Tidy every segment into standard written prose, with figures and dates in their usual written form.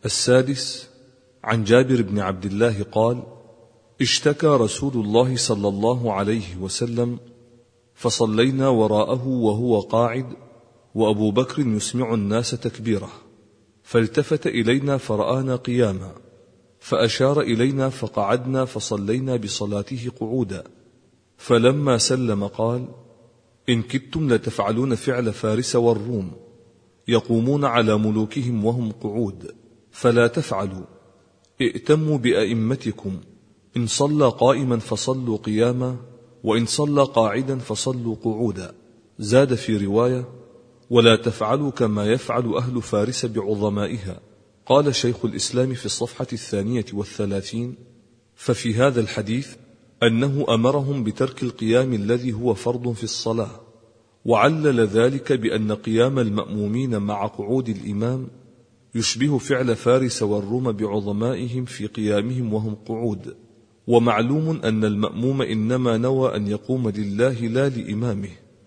السادس، عن جابر بن عبد الله قال: اشتكى رسول الله صلى الله عليه وسلم فصلينا وراءه وهو قاعد وأبو بكر يسمع الناس تكبيره، فالتفت إلينا فرآنا قياما، فأشار إلينا فقعدنا فصلينا بصلاته قعودا، فلما سلم قال: إن كدتم لتفعلون فعل فارس والروم، يقومون على ملوكهم وهم قعود، فلا تفعلوا، ائتموا بأئمتكم، إن صلى قائما فصلوا قياما، وإن صلى قاعدا فصلوا قعودا. زاد في رواية: ولا تفعلوا كما يفعل أهل فارس بعظمائها. قال شيخ الإسلام في الصفحة 32: ففي هذا الحديث أنه أمرهم بترك القيام الذي هو فرض في الصلاة، وعلل ذلك بأن قيام المأمومين مع قعود الإمام يشبه فعل فارس والروم بعظمائهم في قيامهم وهم قعود، ومعلوم أن المأموم إنما نوى أن يقوم لله لا لإمامه،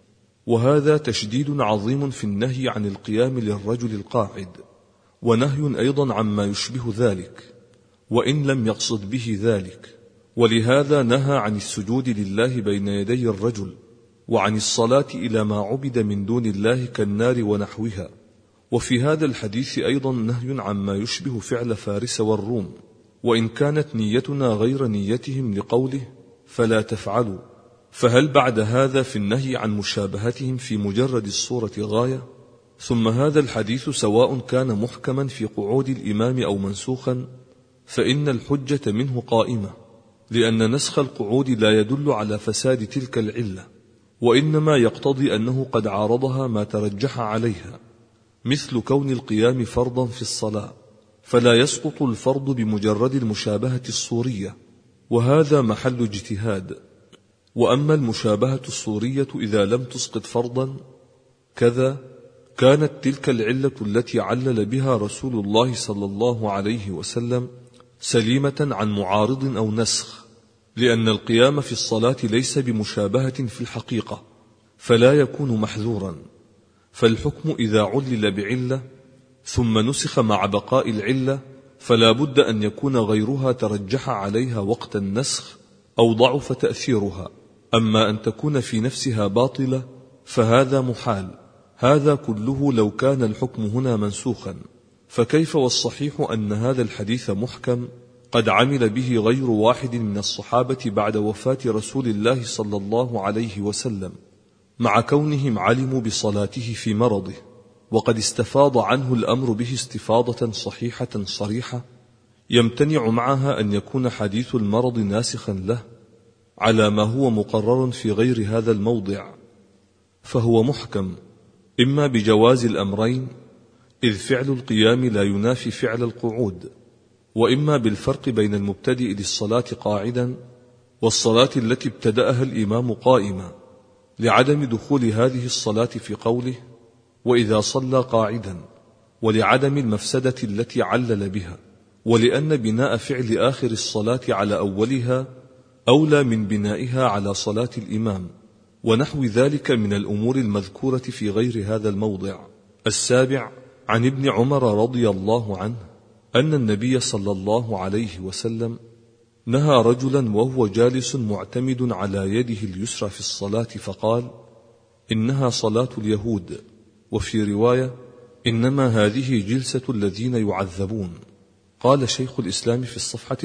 وهذا تشديد عظيم في النهي عن القيام للرجل القاعد، ونهي أيضا عما يشبه ذلك وإن لم يقصد به ذلك، ولهذا نهى عن السجود لله بين يدي الرجل، وعن الصلاة إلى ما عبد من دون الله كالنار ونحوها. وفي هذا الحديث أيضا نهي عما يشبه فعل فارس والروم، وإن كانت نيتنا غير نيتهم لقوله فلا تفعلوا، فهل بعد هذا في النهي عن مشابهتهم في مجرد الصورة غاية؟ ثم هذا الحديث سواء كان محكما في قعود الإمام أو منسوخا، فإن الحجة منه قائمة، لأن نسخ القعود لا يدل على فساد تلك العلة، وإنما يقتضي أنه قد عارضها ما ترجح عليها، مثل كون القيام فرضا في الصلاة، فلا يسقط الفرض بمجرد المشابهة الصورية، وهذا محل اجتهاد. وأما المشابهة الصورية إذا لم تسقط فرضا كذا، كانت تلك العلة التي علل بها رسول الله صلى الله عليه وسلم سليمة عن معارض أو نسخ، لأن القيام في الصلاة ليس بمشابهة في الحقيقة، فلا يكون محذورا. فالحكم إذا علل بعلة ثم نسخ مع بقاء العلة فلا بد أن يكون غيرها ترجح عليها وقت النسخ أو ضعف تأثيرها. أما أن تكون في نفسها باطلة فهذا محال. هذا كله لو كان الحكم هنا منسوخا، فكيف والصحيح أن هذا الحديث محكم قد عمل به غير واحد من الصحابة بعد وفاة رسول الله صلى الله عليه وسلم، مع كونهم علموا بصلاته في مرضه، وقد استفاض عنه الأمر به استفاضة صحيحة صريحة يمتنع معها أن يكون حديث المرض ناسخا له على ما هو مقرر في غير هذا الموضع، فهو محكم إما بجواز الأمرين، إذ فعل القيام لا ينافي فعل القعود، وإما بالفرق بين المبتدئ للصلاة قاعدا والصلاة التي ابتدأها الإمام قائما، لعدم دخول هذه الصلاة في قوله وإذا صلى قاعدا، ولعدم المفسدة التي علل بها، ولأن بناء فعل آخر الصلاة على أولها أولى من بنائها على صلاة الإمام، ونحو ذلك من الأمور المذكورة في غير هذا الموضع. السابع، عن ابن عمر رضي الله عنه أن النبي صلى الله عليه وسلم نهى رجلا وهو جالس معتمد على يده اليسرى في الصلاة فقال: إنها صلاة اليهود، وفي رواية: إنما هذه جلسة الذين يعذبون. قال شيخ الإسلام في الصفحة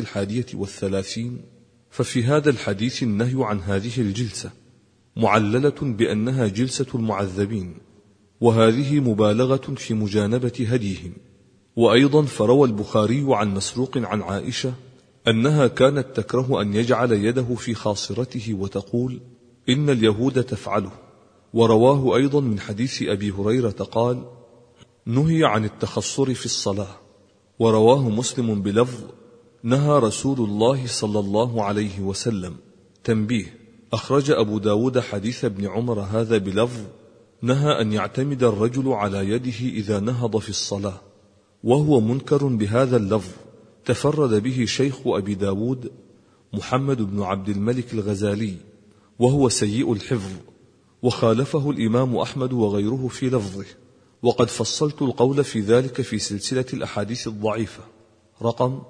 31: ففي هذا الحديث النهي عن هذه الجلسة معللة بأنها جلسة المعذبين، وهذه مبالغة في مجانبة هديهم. وأيضا فروى البخاري عن مسروق عن عائشة أنها كانت تكره أن يجعل يده في خاصرته وتقول: إن اليهود تفعله. ورواه أيضا من حديث أبي هريرة قال: نهي عن التخصر في الصلاة. ورواه مسلم بلفظ: نهى رسول الله صلى الله عليه وسلم. تنبيه: أخرج أبو داود حديث ابن عمر هذا بلفظ: نهى أن يعتمد الرجل على يده إذا نهض في الصلاة، وهو منكر بهذا اللفظ، تفرد به شيخ أبي داود محمد بن عبد الملك الغزالي، وهو سيء الحفظ، وخالفه الإمام أحمد وغيره في لفظه، وقد فصلت القول في ذلك في سلسلة الأحاديث الضعيفة رقم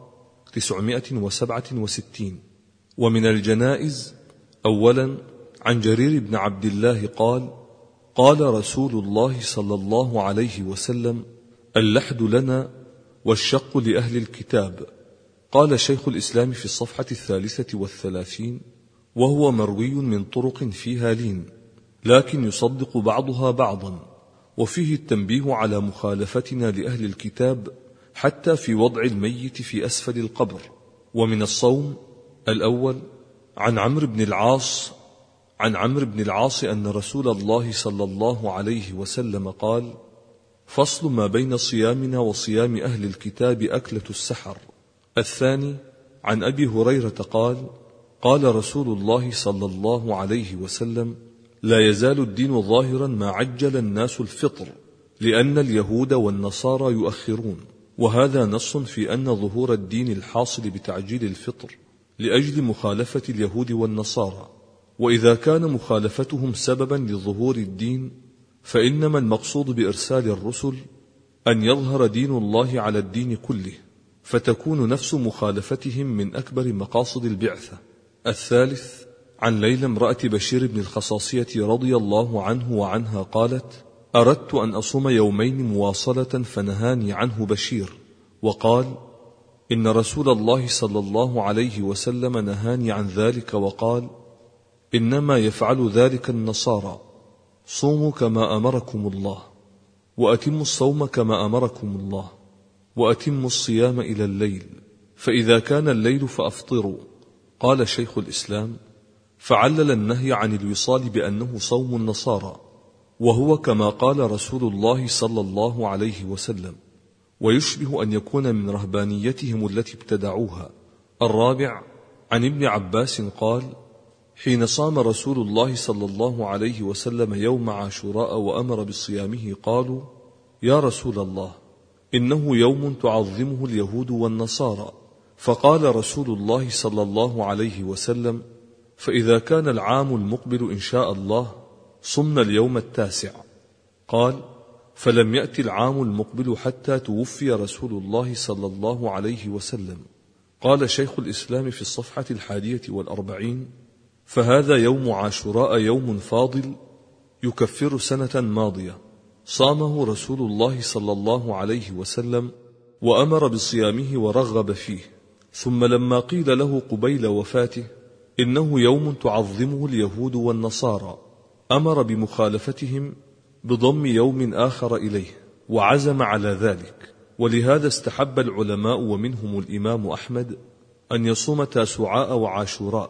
967. ومن الجنائز: أولا، عن جرير بن عبد الله قال: قال رسول الله صلى الله عليه وسلم: اللحد لنا والشق لأهل الكتاب. قال شيخ الإسلام في الصفحة 33، وهو مروي من طرق فيها لين، لكن يصدق بعضها بعضا، وفيه التنبيه على مخالفتنا لأهل الكتاب حتى في وضع الميت في أسفل القبر. ومن الصوم: الأول، عن عمرو بن العاص أن رسول الله صلى الله عليه وسلم قال: فصل ما بين صيامنا وصيام أهل الكتاب أكلة السحر. الثاني، عن أبي هريرة قال: قال رسول الله صلى الله عليه وسلم: لا يزال الدين ظاهرا ما عجل الناس الفطر، لأن اليهود والنصارى يؤخرون. وهذا نص في أن ظهور الدين الحاصل بتعجيل الفطر لأجل مخالفة اليهود والنصارى. وإذا كان مخالفتهم سببا لظهور الدين، فإنما المقصود بإرسال الرسل أن يظهر دين الله على الدين كله، فتكون نفس مخالفتهم من أكبر مقاصد البعثة. الثالث، عن ليلى امرأة بشير بن الخصاصية رضي الله عنه وعنها قالت: أردت أن أصوم يومين مواصلة فنهاني عنه بشير، وقال: إن رسول الله صلى الله عليه وسلم نهاني عن ذلك وقال: إنما يفعل ذلك النصارى، صوموا كما أمركم الله، وأتموا الصوم كما أمركم الله، وأتموا الصيام إلى الليل، فإذا كان الليل فأفطروا. قال شيخ الإسلام: فعلل النهي عن الوصال بأنه صوم النصارى، وهو كما قال رسول الله صلى الله عليه وسلم، ويشبه أن يكون من رهبانيتهم التي ابتدعوها. الرابع، عن ابن عباس قال: حين صام رسول الله صلى الله عليه وسلم يوم عاشوراء وأمر بصيامه قالوا: يا رسول الله، إنه يوم تعظمه اليهود والنصارى. فقال رسول الله صلى الله عليه وسلم: فإذا كان العام المقبل إن شاء الله صمنا اليوم 9. قال: فلم يأتي العام المقبل حتى توفي رسول الله صلى الله عليه وسلم. قال شيخ الإسلام في الصفحة 41: فهذا يوم عاشوراء يوم فاضل يكفر سنة ماضية صامه رسول الله صلى الله عليه وسلم، وأمر بصيامه ورغب فيه. ثم لما قيل له قبيل وفاته إنه يوم تعظمه اليهود والنصارى، أمر بمخالفتهم بضم يوم آخر إليه، وعزم على ذلك. ولهذا استحب العلماء ومنهم الإمام أحمد أن يصوم تاسوعاء وعاشوراء،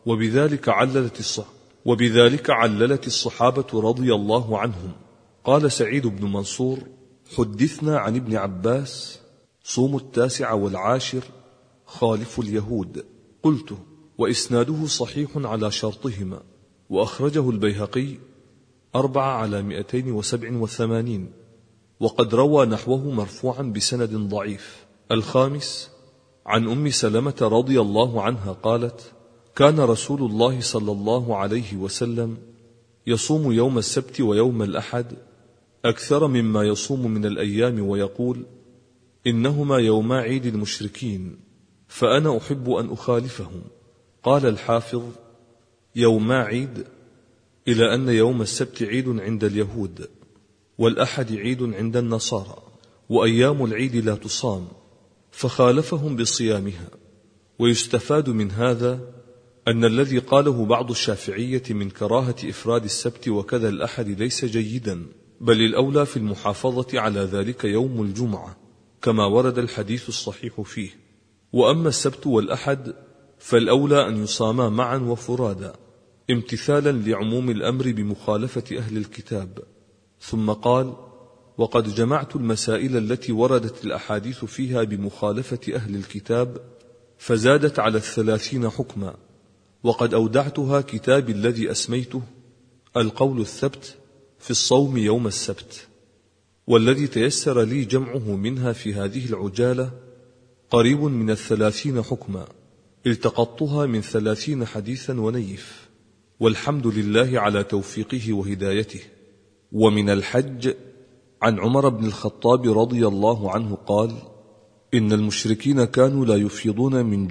وبذلك عللت الصحابة رضي الله عنهم. قال سعيد بن منصور: حدثنا عن ابن عباس: صوموا 9 و10 خالفوا اليهود. قلت: وإسناده صحيح على شرطهما، وأخرجه البيهقي 4 على 287، وقد روى نحوه مرفوعا بسند ضعيف. الخامس، عن أم سلمة رضي الله عنها قالت: كان رسول الله صلى الله عليه وسلم يصوم يوم السبت ويوم الأحد أكثر مما يصوم من الأيام، ويقول: إنهما يوما عيد المشركين، فأنا أحب أن أخالفهم. قال الحافظ: يوما عيد، إلى أن يوم السبت عيد عند اليهود، والأحد عيد عند النصارى، وأيام العيد لا تصام، فخالفهم بصيامها. ويستفاد من هذا أن الذي قاله بعض الشافعية من كراهة إفراد السبت وكذا الأحد ليس جيدا، بل الأولى في المحافظة على ذلك يوم الجمعة، كما ورد الحديث الصحيح فيه. وأما السبت والأحد فالأولى أن يصاما معا وفرادا، امتثالا لعموم الأمر بمخالفة أهل الكتاب. ثم قال: وقد جمعت المسائل التي وردت الأحاديث فيها بمخالفة أهل الكتاب فزادت على 30 حكما، وقد أودعتها كتابي الذي أسميته القول الثبت في الصوم يوم السبت، والذي تيسر لي جمعه منها في هذه العجالة قريب من 30 حكما، التقطتها من 30 حديثا ونيف، والحمد لله على توفيقه وهدايته. ومن الحج، عن عمر بن الخطاب رضي الله عنه قال: إن المشركين كانوا لا يفيضون من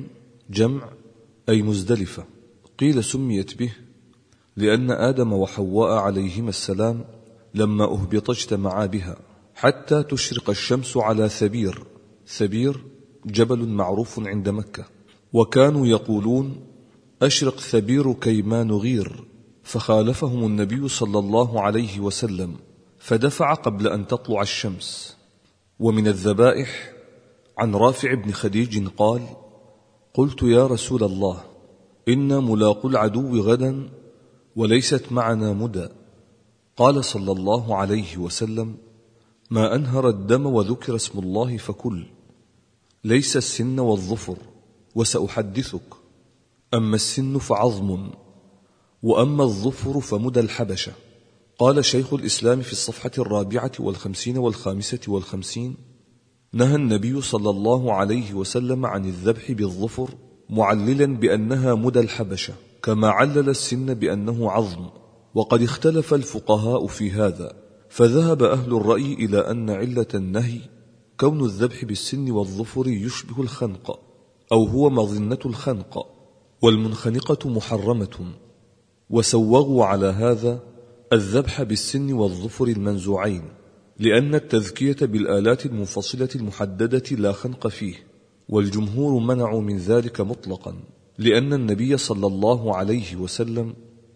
جمع أي مزدلفة. قيل سميت به لأن آدم وحواء عليهما السلام لما أهبط اجتمعا بها حتى تشرق الشمس على ثبير جبل معروف عند مكة، وكانوا يقولون: أشرق ثبير كيما نغير، فخالفهم النبي صلى الله عليه وسلم فدفع قبل أن تطلع الشمس. ومن الذبائح عن رافع بن خديج قال: قلت يا رسول الله، إنا ملاقو العدو غدا وليست معنا مدى. قال صلى الله عليه وسلم: ما أنهر الدم وذكر اسم الله فكل، ليس السن والظفر، وسأحدثك. أما السن فعظم، وأما الظفر فمدى الحبشة. قال شيخ الإسلام في الصفحة 54 و55: نهى النبي صلى الله عليه وسلم عن الذبح بالظفر معللا بأنها مدى الحبشة، كما علل السن بأنه عظم. وقد اختلف الفقهاء في هذا، فذهب أهل الرأي إلى أن علة النهي كون الذبح بالسن والظفر يشبه الخنق، أو هو مظنة الخنق، والمنخنقة محرمة، وسوغوا على هذا الذبح بالسن والظفر المنزوعين، لأن التذكية بالآلات المنفصلة المحددة لا خنق فيه. والجمهور منعوا من ذلك مطلقا، لأن النبي صلى الله عليه وسلم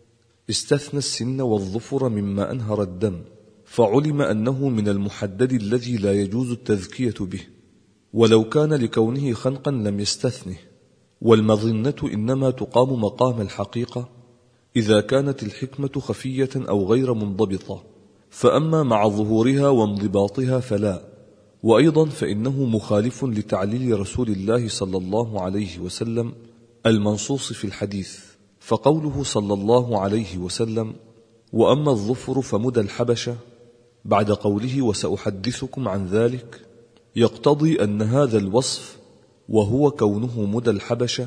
استثنى السن والظفر مما أنهر الدم، فعلم أنه من المحدد الذي لا يجوز التذكية به، ولو كان لكونه خنقا لم يستثنه. والمظنة إنما تقام مقام الحقيقة إذا كانت الحكمة خفية أو غير منضبطة، فأما مع ظهورها وانضباطها فلا. وأيضا فإنه مخالف لتعليل رسول الله صلى الله عليه وسلم المنصوص في الحديث، فقوله صلى الله عليه وسلم: وأما الظفر فمدى الحبشة، بعد قوله وسأحدثكم عن ذلك، يقتضي أن هذا الوصف وهو كونه مدى الحبشة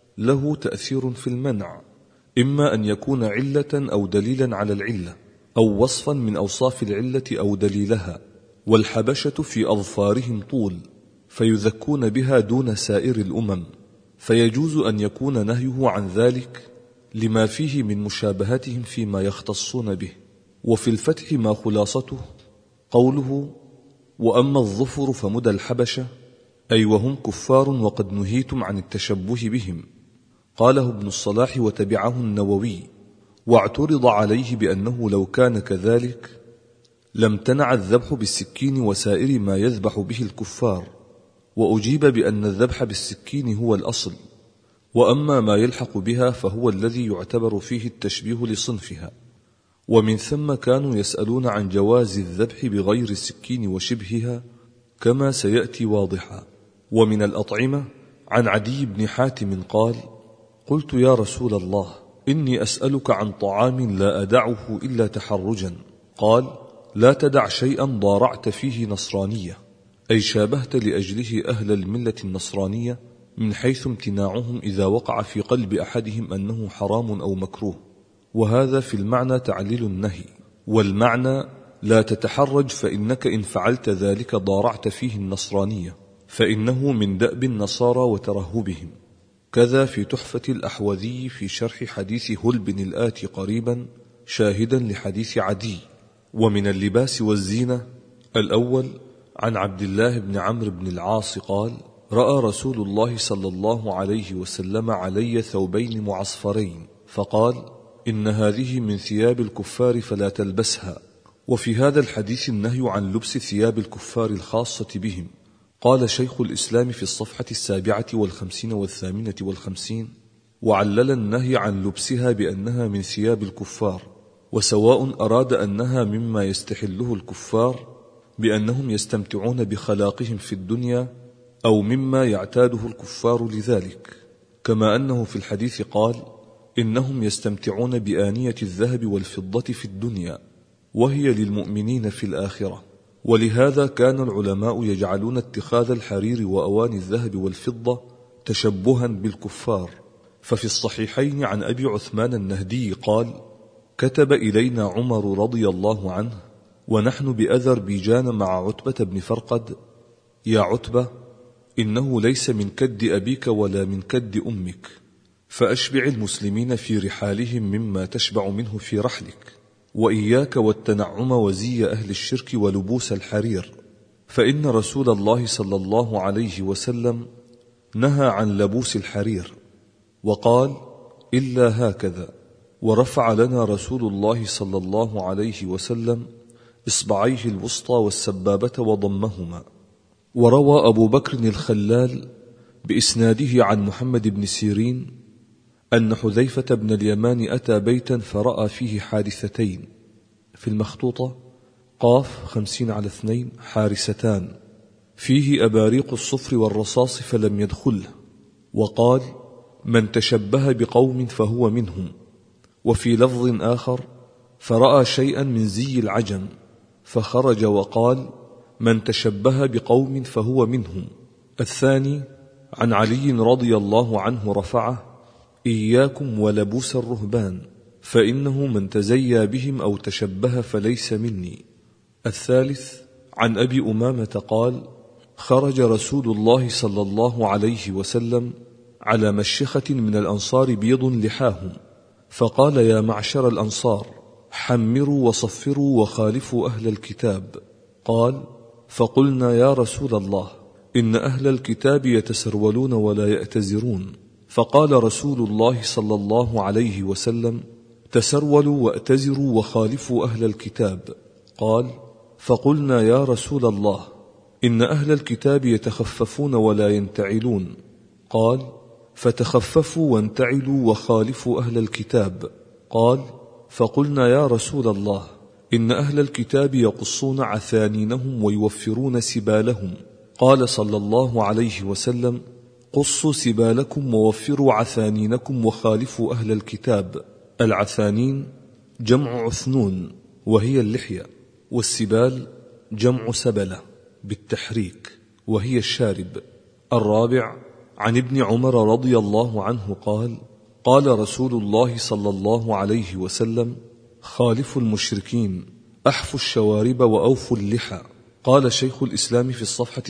له تأثير في المنع، إما أن يكون علة أو دليلا على العلة، أو وصفا من أوصاف العلة أو دليلها. والحبشة في أظفارهم طول، فيذكون بها دون سائر الأمم، فيجوز أن يكون نهيه عن ذلك لما فيه من مشابهتهم فيما يختصون به. وفي الفتح ما خلاصته قوله: وأما الظفر فمدى الحبشة، أي وهم كفار وقد نهيتم عن التشبه بهم. قاله ابن الصلاح وتبعه النووي، واعترض عليه بأنه لو كان كذلك لم تنع الذبح بالسكين وسائر ما يذبح به الكفار، وأجيب بأن الذبح بالسكين هو الأصل، وأما ما يلحق بها فهو الذي يعتبر فيه التشبيه لصنفها. ومن ثم كانوا يسألون عن جواز الذبح بغير السكين وشبهها، كما سيأتي واضحا. ومن الأطعمة عن عدي بن حاتم قال: قلت يا رسول الله، إني أسألك عن طعام لا أدعه إلا تحرجا. قال: لا تدع شيئا ضارعت فيه نصرانية، أي شابهت لأجله أهل الملة النصرانية، من حيث امتناعهم إذا وقع في قلب أحدهم أنه حرام أو مكروه. وهذا في المعنى تعليل النهي، والمعنى لا تتحرج، فإنك إن فعلت ذلك ضارعت فيه النصرانية، فإنه من دأب النصارى وترهبهم. كذا في تحفة الأحوذي في شرح حديث هلب الآتي قريبا شاهدا لحديث عدي. ومن اللباس والزينة الأول عن عبد الله بن عمرو بن العاص قال: رأى رسول الله صلى الله عليه وسلم علي ثوبين معصفرين، فقال: إن هذه من ثياب الكفار فلا تلبسها. وفي هذا الحديث النهي عن لبس ثياب الكفار الخاصة بهم. قال شيخ الإسلام في الصفحة 57 و58: وعلل النهي عن لبسها بأنها من ثياب الكفار، وسواء أراد أنها مما يستحله الكفار بأنهم يستمتعون بخلاقهم في الدنيا، أو مما يعتاده الكفار لذلك، كما أنه في الحديث قال: إنهم يستمتعون بآنية الذهب والفضة في الدنيا، وهي للمؤمنين في الآخرة. ولهذا كان العلماء يجعلون اتخاذ الحرير وأواني الذهب والفضة تشبها بالكفار. ففي الصحيحين عن أبي عثمان النهدي قال: كتب إلينا عمر رضي الله عنه ونحن بأذربيجان مع عتبة بن فرقد: يا عتبة، إنه ليس من كد أبيك ولا من كد أمك، فأشبع المسلمين في رحالهم مما تشبع منه في رحلك، وإياك والتنعم وزي أهل الشرك ولبوس الحرير، فإن رسول الله صلى الله عليه وسلم نهى عن لبوس الحرير، وقال: إلا هكذا. ورفع لنا رسول الله صلى الله عليه وسلم إصبعيه الوسطى والسبابة وضمهما. وروى أبو بكر الخلال بإسناده عن محمد بن سيرين أن حذيفة بن اليمان أتى بيتا فرأى فيه حارثتين، في المخطوطة قاف 50/2 حارستان، فيه أباريق الصفر والرصاص فلم يدخله، وقال: من تشبه بقوم فهو منهم. وفي لفظ آخر: فرأى شيئا من زي العجم فخرج وقال: من تشبه بقوم فهو منهم. الثاني عن علي رضي الله عنه رفعه: إياكم ولبوس الرهبان، فإنه من تزيى بهم أو تشبه فليس مني. الثالث عن أبي أمامة قال: خرج رسول الله صلى الله عليه وسلم على مشيخة من الأنصار بيض لحاهم، فقال: يا معشر الأنصار، حمروا وصفروا وخالفوا أهل الكتاب. قال: فقلنا: يا رسول الله، إن أهل الكتاب يتسرولون ولا يأتزرون. فقال رسول الله صلى الله عليه وسلم: تسرولوا وأتزروا وخالفوا أهل الكتاب. قال: فقلنا: يا رسول الله، إن أهل الكتاب يتخففون ولا ينتعلون. قال: فتخففوا وانتعلوا وخالفوا أهل الكتاب. قال: فقلنا: يا رسول الله، إن أهل الكتاب يقصون عثانينهم ويوفرون سبالهم. قال صلى الله عليه وسلم: قصوا سبالكم ووفروا عثانينكم وخالفوا أهل الكتاب. العثانين جمع عثنون وهي اللحية، والسبال جمع سبلة بالتحريك وهي الشارب. الرابع عن ابن عمر رضي الله عنه قال: قال رسول الله صلى الله عليه وسلم: خالفوا المشركين، أحفوا الشوارب وأوفوا اللحى. قال شيخ الإسلام في الصفحة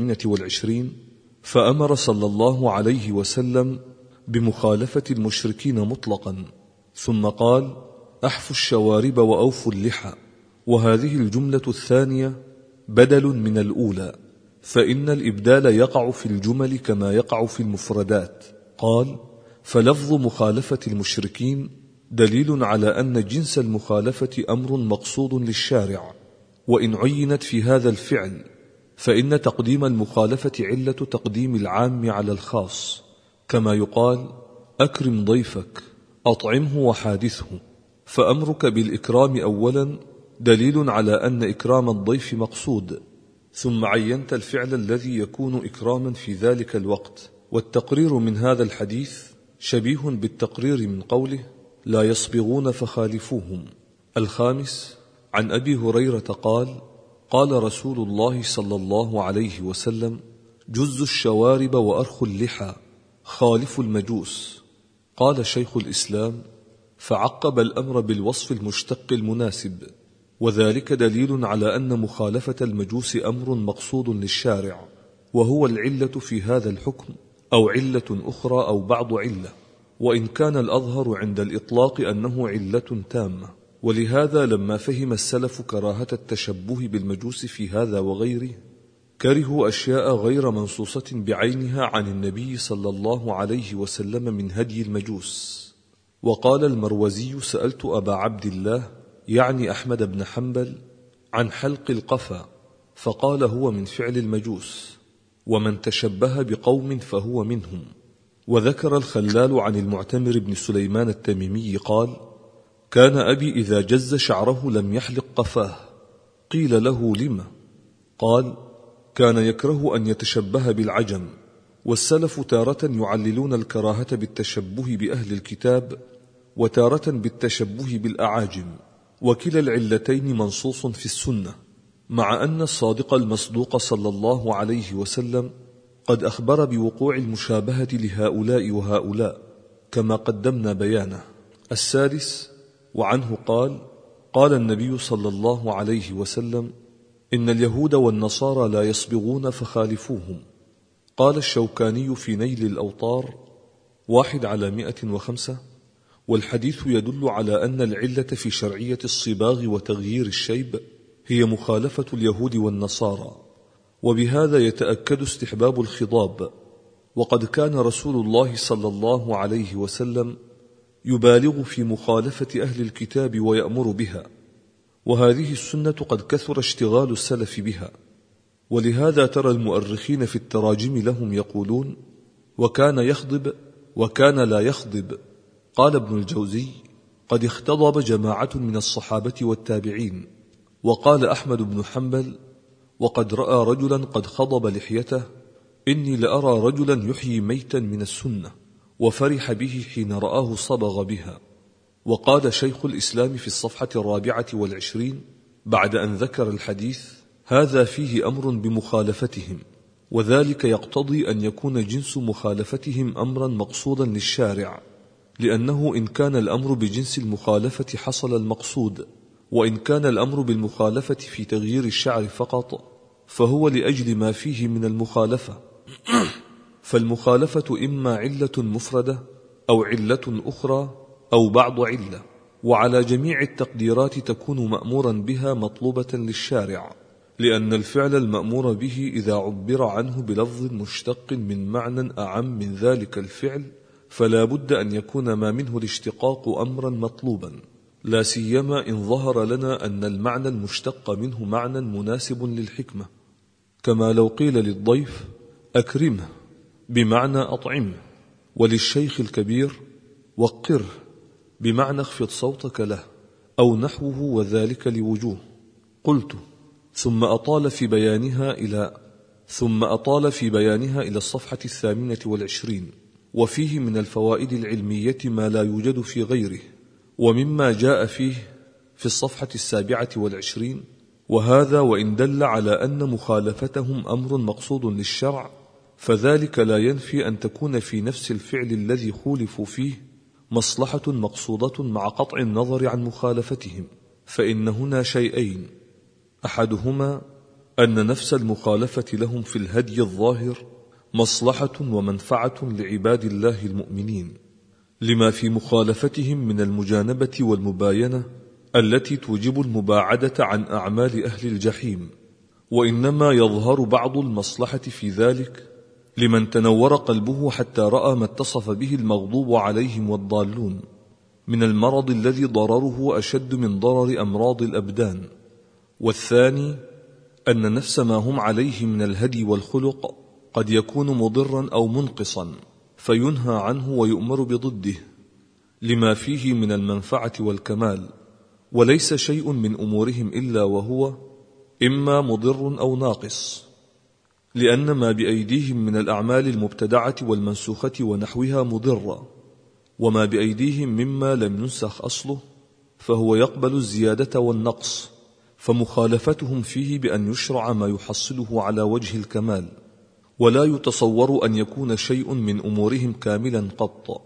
28: فأمر صلى الله عليه وسلم بمخالفة المشركين مطلقا، ثم قال: أحفوا الشوارب وأوفوا اللحى. وهذه الجملة الثانية بدل من الأولى، فإن الإبدال يقع في الجمل كما يقع في المفردات. قال: فلفظ مخالفة المشركين دليل على أن جنس المخالفة أمر مقصود للشارع، وإن عينت في هذا الفعل فإن تقديم المخالفة علة تقديم العام على الخاص، كما يقال: أكرم ضيفك، أطعمه وحادثه. فأمرك بالإكرام أولا دليل على أن إكرام الضيف مقصود، ثم عينت الفعل الذي يكون إكراما في ذلك الوقت. والتقرير من هذا الحديث شبيه بالتقرير من قوله: لا يصبغون فخالفوهم. الخامس عن أبي هريرة قال: قال رسول الله صلى الله عليه وسلم: جزوا الشوارب وأرخوا اللحى، خالفوا المجوس. قال شيخ الإسلام: فعقب الأمر بالوصف المشتق المناسب، وذلك دليل على أن مخالفة المجوس أمر مقصود للشارع، وهو العلة في هذا الحكم، أو علة أخرى أو بعض علة، وإن كان الأظهر عند الإطلاق أنه علة تامة. ولهذا لما فهم السلف كراهة التشبه بالمجوس في هذا وغيره، كرهوا أشياء غير منصوصة بعينها عن النبي صلى الله عليه وسلم من هدي المجوس. وقال المروزي: سألت أبا عبد الله، يعني أحمد بن حنبل، عن حلق القفا، فقال: هو من فعل المجوس، ومن تشبه بقوم فهو منهم. وذكر الخلال عن المعتمر بن سليمان التميمي قال: كان أبي إذا جز شعره لم يحلق قفاه. قيل له: لم؟ قال: كان يكره أن يتشبه بالعجم. والسلف تارة يعللون الكراهة بالتشبه بأهل الكتاب، وتارة بالتشبه بالأعاجم، وكلا العلتين منصوص في السنة، مع أن الصادق المصدوق صلى الله عليه وسلم قد أخبر بوقوع المشابهة لهؤلاء وهؤلاء كما قدمنا بيانه. السادس وعنه قال: قال النبي صلى الله عليه وسلم: إن اليهود والنصارى لا يصبغون فخالفوهم. قال الشوكاني في نيل الأوطار 1/105: والحديث يدل على أن العلة في شرعية الصباغ وتغيير الشيب هي مخالفة اليهود والنصارى، وبهذا يتأكد استحباب الخضاب. وقد كان رسول الله صلى الله عليه وسلم يبالغ في مخالفة أهل الكتاب ويأمر بها، وهذه السنة قد كثر اشتغال السلف بها، ولهذا ترى المؤرخين في التراجم لهم يقولون: وكان يخضب وكان لا يخضب. قال ابن الجوزي: قد اختضب جماعة من الصحابة والتابعين. وقال أحمد بن حنبل: وقد رأى رجلا قد خضب لحيته، إني لأرى رجلا يحيي ميتا من السنة، وفرح به حين رآه صبغ بها. وقال شيخ الإسلام في الصفحة 24 بعد أن ذكر الحديث: هذا فيه أمر بمخالفتهم، وذلك يقتضي أن يكون جنس مخالفتهم أمرا مقصودا للشارع، لأنه إن كان الأمر بجنس المخالفة حصل المقصود، وإن كان الأمر بالمخالفة في تغيير الشعر فقط فهو لأجل ما فيه من المخالفة. فالمخالفة إما علة مفردة أو علة أخرى أو بعض علة، وعلى جميع التقديرات تكون مأمورا بها مطلوبة للشارع، لأن الفعل المأمور به إذا عبر عنه بلفظ مشتق من معنى أعم من ذلك الفعل فلا بد أن يكون ما منه الاشتقاق أمرا مطلوبا، لا سيما إن ظهر لنا أن المعنى المشتق منه معنى مناسب للحكمة، كما لو قيل للضيف: أكرمه، بمعنى أطعمه، وللشيخ الكبير: وقره، بمعنى اخفض صوتك له، أو نحوه، وذلك لوجوه. قلت: ثم أطال في بيانها إلى الصفحة 28، وفيه من الفوائد العلمية ما لا يوجد في غيره، ومما جاء فيه في الصفحة 27: وهذا وإن دل على أن مخالفتهم أمر مقصود للشرع، فذلك لا ينفي أن تكون في نفس الفعل الذي خولفوا فيه مصلحة مقصودة مع قطع النظر عن مخالفتهم، فإن هنا شيئين: أحدهما أن نفس المخالفة لهم في الهدي الظاهر مصلحة ومنفعة لعباد الله المؤمنين، لما في مخالفتهم من المجانبة والمباينة التي توجب المباعدة عن أعمال أهل الجحيم، وإنما يظهر بعض المصلحة في ذلك لمن تنور قلبه حتى رأى ما اتصف به المغضوب عليهم والضالون من المرض الذي ضرره أشد من ضرر أمراض الأبدان. والثاني أن نفس ما هم عليه من الهدي والخلق قد يكون مضرا أو منقصا، فينهى عنه ويؤمر بضده لما فيه من المنفعة والكمال، وليس شيء من أمورهم إلا وهو إما مضر أو ناقص، لأن ما بأيديهم من الأعمال المبتدعة والمنسوخة ونحوها مضرة، وما بأيديهم مما لم ينسخ أصله فهو يقبل الزيادة والنقص، فمخالفتهم فيه بأن يشرع ما يحصله على وجه الكمال، ولا يتصور أن يكون شيء من أمورهم كاملا قط.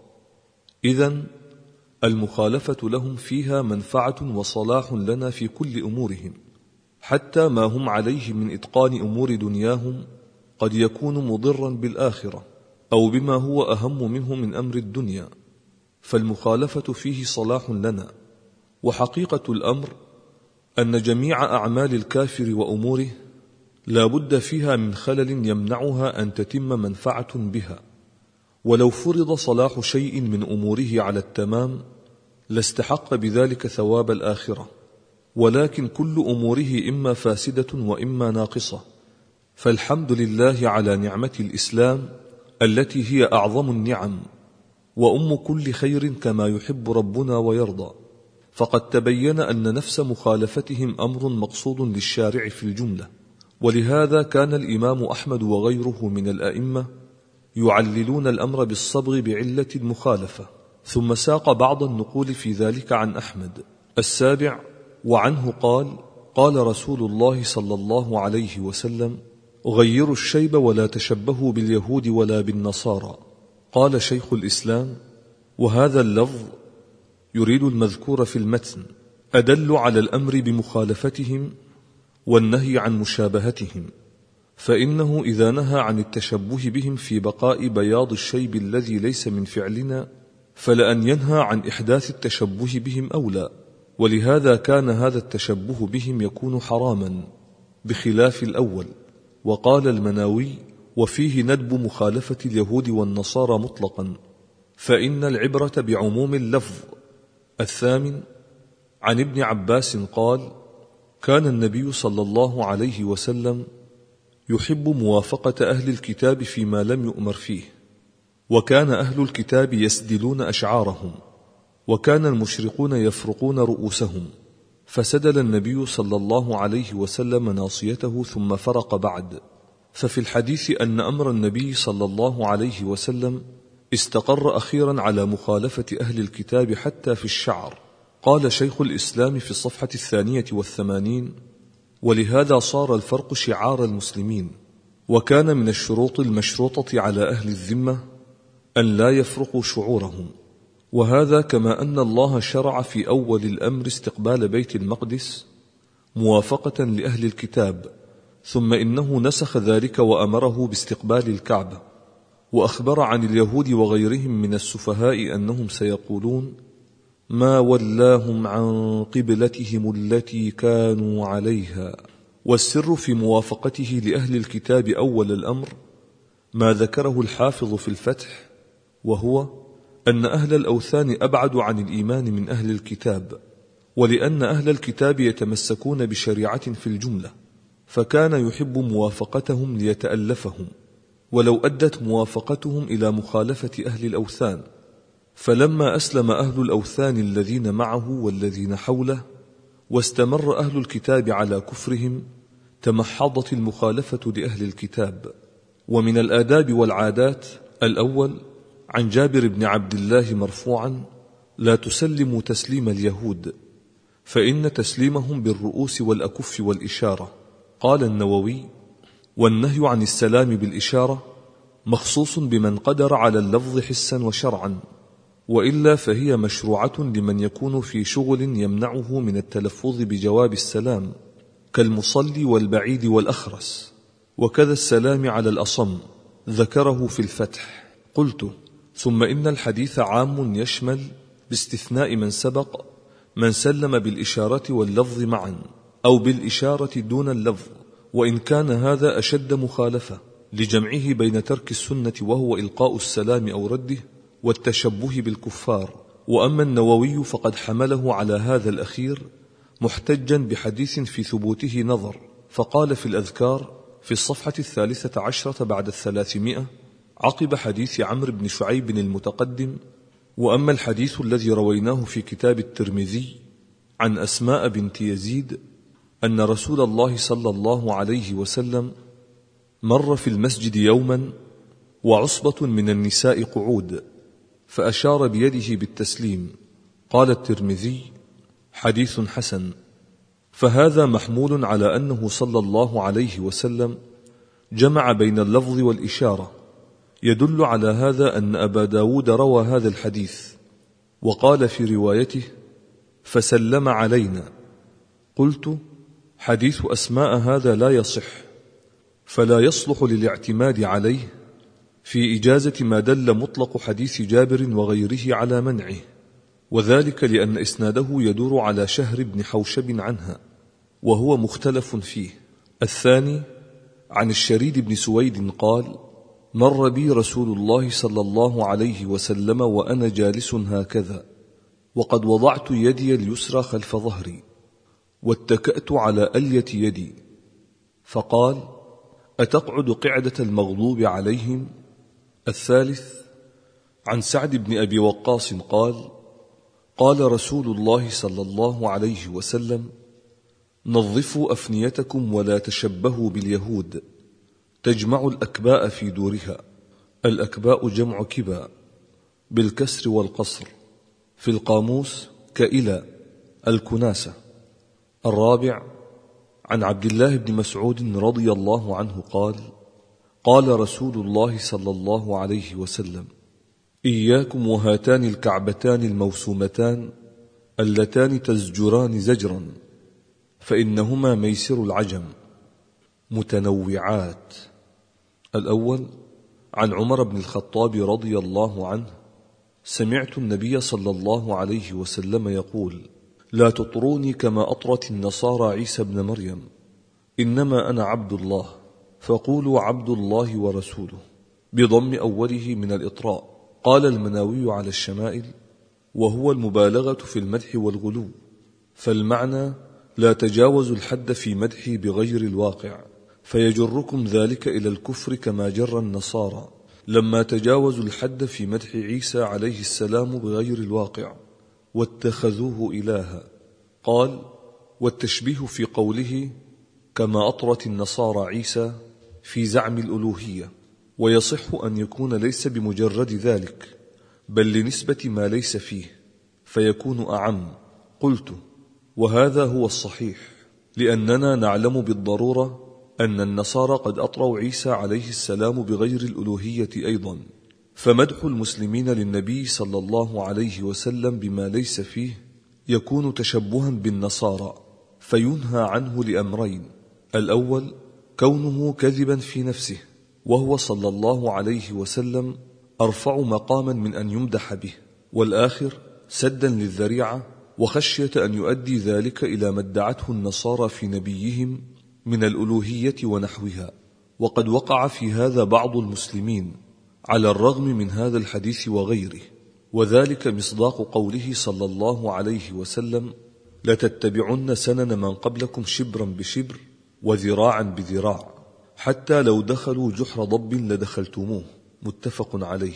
إذن المخالفة لهم فيها منفعة وصلاح لنا في كل أمورهم، حتى ما هم عليه من إتقان أمور دنياهم قد يكون مضرا بالآخرة أو بما هو أهم منه من أمر الدنيا، فالمخالفة فيه صلاح لنا. وحقيقة الأمر أن جميع أعمال الكافر وأموره لا بد فيها من خلل يمنعها أن تتم منفعة بها، ولو فرض صلاح شيء من أموره على التمام لاستحق بذلك ثواب الآخرة، ولكن كل أموره إما فاسدة وإما ناقصة، فالحمد لله على نعمة الإسلام التي هي أعظم النعم وأم كل خير كما يحب ربنا ويرضى. فقد تبين أن نفس مخالفتهم أمر مقصود للشارع في الجملة، ولهذا كان الإمام أحمد وغيره من الأئمة يعللون الأمر بالصبغ بعلة المخالفة، ثم ساق بعض النقول في ذلك عن أحمد. 7، وعنه قال: قال رسول الله صلى الله عليه وسلم: غيروا الشيب ولا تشبهوا باليهود ولا بالنصارى. قال شيخ الإسلام: وهذا اللفظ يريد المذكور في المتن، أدل على الأمر بمخالفتهم والنهي عن مشابهتهم، فإنه إذا نهى عن التشبه بهم في بقاء بياض الشيب الذي ليس من فعلنا، فلأن ينهى عن إحداث التشبه بهم أولى. ولهذا كان هذا التشبه بهم يكون حراما بخلاف الأول. وقال المناوي: وفيه ندب مخالفة اليهود والنصارى مطلقا، فإن العبرة بعموم اللفظ. الثامن، عن ابن عباس قال: كان النبي صلى الله عليه وسلم يحب موافقة أهل الكتاب فيما لم يؤمر فيه، وكان أهل الكتاب يسدلون أشعارهم، وكان المشرقون يفرقون رؤوسهم، فسدل النبي صلى الله عليه وسلم ناصيته ثم فرق بعد. ففي الحديث أن أمر النبي صلى الله عليه وسلم استقر أخيرا على مخالفة أهل الكتاب حتى في الشعر. قال شيخ الإسلام في الصفحة 82: ولهذا صار الفرق شعار المسلمين، وكان من الشروط المشروطة على أهل الذمة أن لا يفرقوا شعورهم. وهذا كما أن الله شرع في أول الأمر استقبال بيت المقدس موافقة لأهل الكتاب، ثم إنه نسخ ذلك وأمره باستقبال الكعبة، وأخبر عن اليهود وغيرهم من السفهاء أنهم سيقولون: ما ولاهم عن قبلتهم التي كانوا عليها. والسر في موافقته لأهل الكتاب أول الأمر ما ذكره الحافظ في الفتح، وهو أن أهل الأوثان أبعد عن الإيمان من أهل الكتاب، ولأن أهل الكتاب يتمسكون بشريعة في الجملة، فكان يحب موافقتهم ليتألفهم، ولو أدت موافقتهم إلى مخالفة أهل الأوثان. فلما أسلم أهل الأوثان الذين معه والذين حوله واستمر أهل الكتاب على كفرهم، تمحضت المخالفة لأهل الكتاب. ومن الآداب والعادات: الأول، عن جابر بن عبد الله مرفوعا: لا تسلموا تسليم اليهود، فإن تسليمهم بالرؤوس والأكف والإشارة. قال النووي: والنهي عن السلام بالإشارة مخصوص بمن قدر على اللفظ حسا وشرعا، وإلا فهي مشروعة لمن يكون في شغل يمنعه من التلفظ بجواب السلام، كالمصلي والبعيد والأخرس، وكذا السلام على الأصم، ذكره في الفتح. قلت: ثم إن الحديث عام يشمل باستثناء من سبق من سلم بالإشارة واللفظ معا، أو بالإشارة دون اللفظ، وإن كان هذا أشد مخالفة لجمعه بين ترك السنة وهو إلقاء السلام أو رده والتشبه بالكفار. وأما النووي فقد حمله على هذا الأخير محتجا بحديث في ثبوته نظر، فقال في الأذكار في الصفحة 13 بعد 300 عقب حديث عمرو بن شعيب المتقدم: وأما الحديث الذي رويناه في كتاب الترمذي عن أسماء بنت يزيد أن رسول الله صلى الله عليه وسلم مر في المسجد يوما وعصبة من النساء قعود، فأشار بيده بالتسليم. قال الترمذي: حديث حسن. فهذا محمول على أنه صلى الله عليه وسلم جمع بين اللفظ والإشارة. يدل على هذا أن أبا داود روى هذا الحديث وقال في روايته: فسلم علينا. قلت: حديث أسماء هذا لا يصح، فلا يصلح للاعتماد عليه في إجازة ما دل مطلق حديث جابر وغيره على منعه، وذلك لأن إسناده يدور على شهر بن حوشب عنها، وهو مختلف فيه. الثاني، عن الشريد بن سويد قال: مر بي رسول الله صلى الله عليه وسلم وأنا جالس هكذا، وقد وضعت يدي اليسرى خلف ظهري واتكأت على ألية يدي، فقال: أتقعد قعدة المغضوب عليهم؟ الثالث، عن سعد بن أبي وقاص قال: قال رسول الله صلى الله عليه وسلم: نظفوا أفنيتكم ولا تشبهوا باليهود، تجمع الأكباء في دورها. الأكباء جمع كبا بالكسر والقصر، في القاموس كإلى الكناسة. الرابع، عن عبد الله بن مسعود رضي الله عنه قال: قال رسول الله صلى الله عليه وسلم: إياكم وهاتان الكعبتان الموسومتان اللتان تزجران زجرا فإنهما ميسر العجم. متنوعات. الأول عن عمر بن الخطاب رضي الله عنه: سمعت النبي صلى الله عليه وسلم يقول: لا تطروني كما أطرت النصارى عيسى بن مريم، إنما أنا عبد الله، فقولوا عبد الله ورسوله، بضم أوله من الإطراء. قال المناوي على الشمائل: وهو المبالغة في المدح والغلو، فالمعنى لا تجاوزوا الحد في مدحي بغير الواقع، فيجركم ذلك إلى الكفر كما جر النصارى لما تجاوزوا الحد في مدح عيسى عليه السلام بغير الواقع واتخذوه إلها. قال: والتشبيه في قوله كما أطرت النصارى عيسى في زعم الألوهية، ويصح أن يكون ليس بمجرد ذلك، بل لنسبة ما ليس فيه، فيكون أعم. قلت: وهذا هو الصحيح، لأننا نعلم بالضرورة أن النصارى قد أطروا عيسى عليه السلام بغير الألوهية أيضا، فمدح المسلمين للنبي صلى الله عليه وسلم بما ليس فيه يكون تشبها بالنصارى، فينهى عنه لأمرين: الأول كونه كذبا في نفسه، وهو صلى الله عليه وسلم أرفع مقاما من أن يمدح به، والآخر سدا للذريعة وخشية أن يؤدي ذلك إلى ما ادعته النصارى في نبيهم من الألوهية ونحوها. وقد وقع في هذا بعض المسلمين على الرغم من هذا الحديث وغيره، وذلك مصداق قوله صلى الله عليه وسلم: لتتبعن سنن من قبلكم شبرا بشبر وذراعا بذراع، حتى لو دخلوا جحر ضب لدخلتموه. متفق عليه،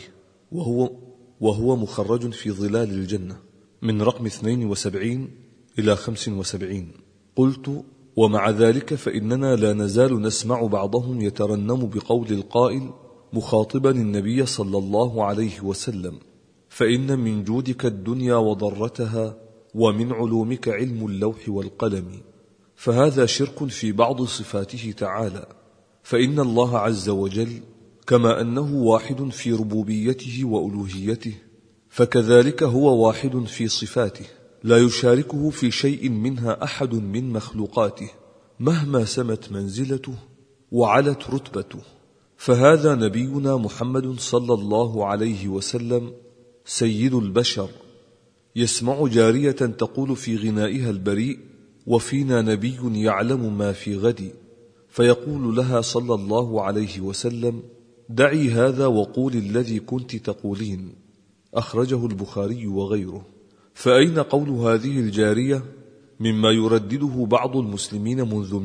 وهو مخرج في ظلال الجنة من رقم 72 إلى 75. قلت: ومع ذلك فإننا لا نزال نسمع بعضهم يترنم بقول القائل مخاطبا النبي صلى الله عليه وسلم: فإن من جودك الدنيا وضرتها، ومن علومك علم اللوح والقلم. فهذا شرك في بعض صفاته تعالى، فإن الله عز وجل كما أنه واحد في ربوبيته وألوهيته، فكذلك هو واحد في صفاته، لا يشاركه في شيء منها أحد من مخلوقاته مهما سمت منزلته وعلت رتبته. فهذا نبينا محمد صلى الله عليه وسلم سيد البشر، يسمع جارية تقول في غنائها البريء: وفينا نبي يعلم ما في غد، فيقول لها صلى الله عليه وسلم: دعي هذا وقول الذي كنت تقولين. أخرجه البخاري وغيره. فأين قول هذه الجارية مما يردده بعض المسلمين منذ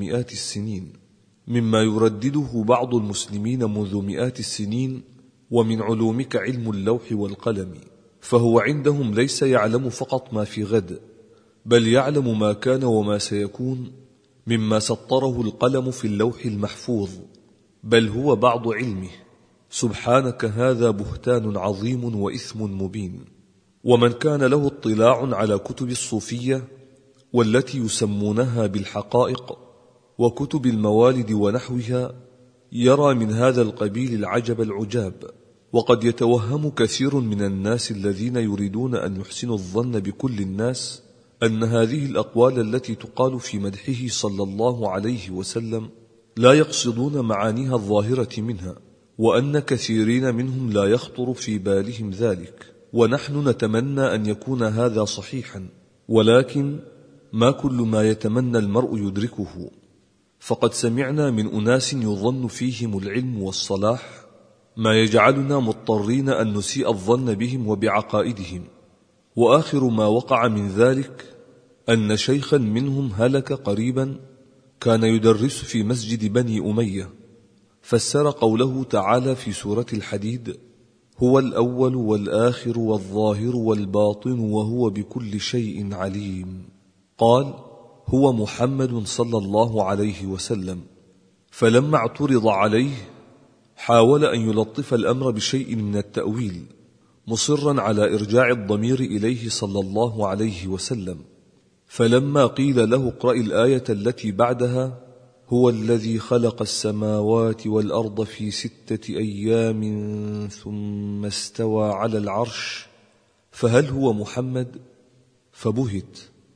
مئات السنين: ومن علومك علم اللوح والقلم. فهو عندهم ليس يعلم فقط ما في غد، بل يعلم ما كان وما سيكون مما سطره القلم في اللوح المحفوظ، بل هو بعض علمه. سبحانك، هذا بهتان عظيم وإثم مبين. ومن كان له اطلاع على كتب الصوفية والتي يسمونها بالحقائق وكتب الموالد ونحوها يرى من هذا القبيل العجب العجاب. وقد يتوهم كثير من الناس الذين يريدون أن يحسنوا الظن بكل الناس أن هذه الأقوال التي تقال في مدحه صلى الله عليه وسلم لا يقصدون معانيها الظاهرة منها، وأن كثيرين منهم لا يخطر في بالهم ذلك. ونحن نتمنى أن يكون هذا صحيحا، ولكن ما كل ما يتمنى المرء يدركه. فقد سمعنا من أناس يظن فيهم العلم والصلاح ما يجعلنا مضطرين أن نسيء الظن بهم وبعقائدهم. وآخر ما وقع من ذلك أن شيخا منهم هلك قريبا، كان يدرس في مسجد بني أمية، فسر قوله تعالى في سورة الحديد: هو الأول والآخر والظاهر والباطن وهو بكل شيء عليم. قال: هو محمد صلى الله عليه وسلم. فلما اعترض عليه حاول أن يلطف الأمر بشيء من التأويل، مصرا على إرجاع الضمير إليه صلى الله عليه وسلم. فلما قيل له اقرأ الآية التي بعدها: هو الذي خلق السماوات والأرض في 6 أيام ثم استوى على العرش، فهل هو محمد؟ فبهت.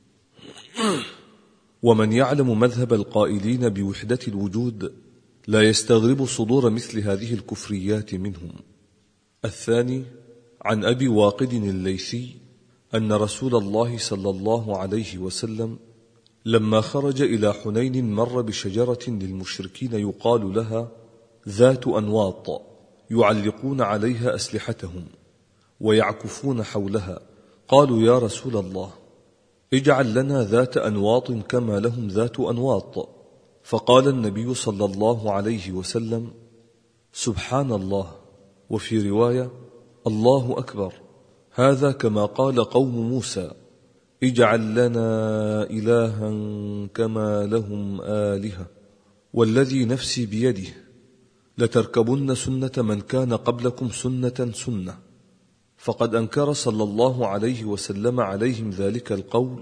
ومن يعلم مذهب القائلين بوحدة الوجود لا يستغرب صدور مثل هذه الكفريات منهم. الثاني عن أبي واقد الليثي أن رسول الله صلى الله عليه وسلم لما خرج إلى حنين مر بشجرة للمشركين يقال لها ذات أنواط، يعلقون عليها أسلحتهم ويعكفون حولها. قالوا يا رسول الله اجعل لنا ذات أنواط كما لهم ذات أنواط. فقال النبي صلى الله عليه وسلم سبحان الله، وفي رواية الله أكبر، هذا كما قال قوم موسى اجعل لنا إلها كما لهم آلهة، والذي نفسي بيده لتركبن سنة من كان قبلكم سنة سنة. فقد أنكر صلى الله عليه وسلم عليهم ذلك القول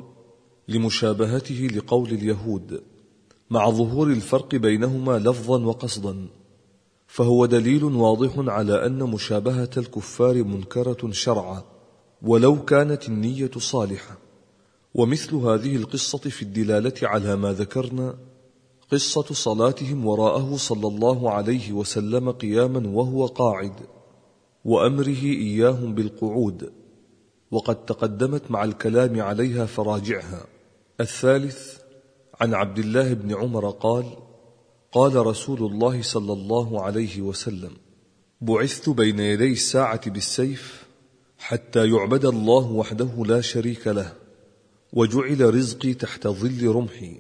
لمشابهته لقول اليهود، مع ظهور الفرق بينهما لفظا وقصدا، فهو دليل واضح على أن مشابهة الكفار منكرة شرعا ولو كانت النية صالحة. ومثل هذه القصة في الدلالة على ما ذكرنا قصة صلاتهم وراءه صلى الله عليه وسلم قياما وهو قاعد، وأمره إياهم بالقعود، وقد تقدمت مع الكلام عليها فراجعها. الثالث عن عبد الله بن عمر قال قال رسول الله صلى الله عليه وسلم بعثت بين يدي الساعة بالسيف حتى يعبد الله وحده لا شريك له، وجعل رزقي تحت ظل رمحي،